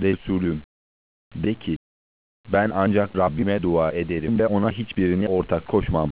Resulüm. De ki, ben ancak Rabbime dua ederim ve ona hiçbirini ortak koşmam.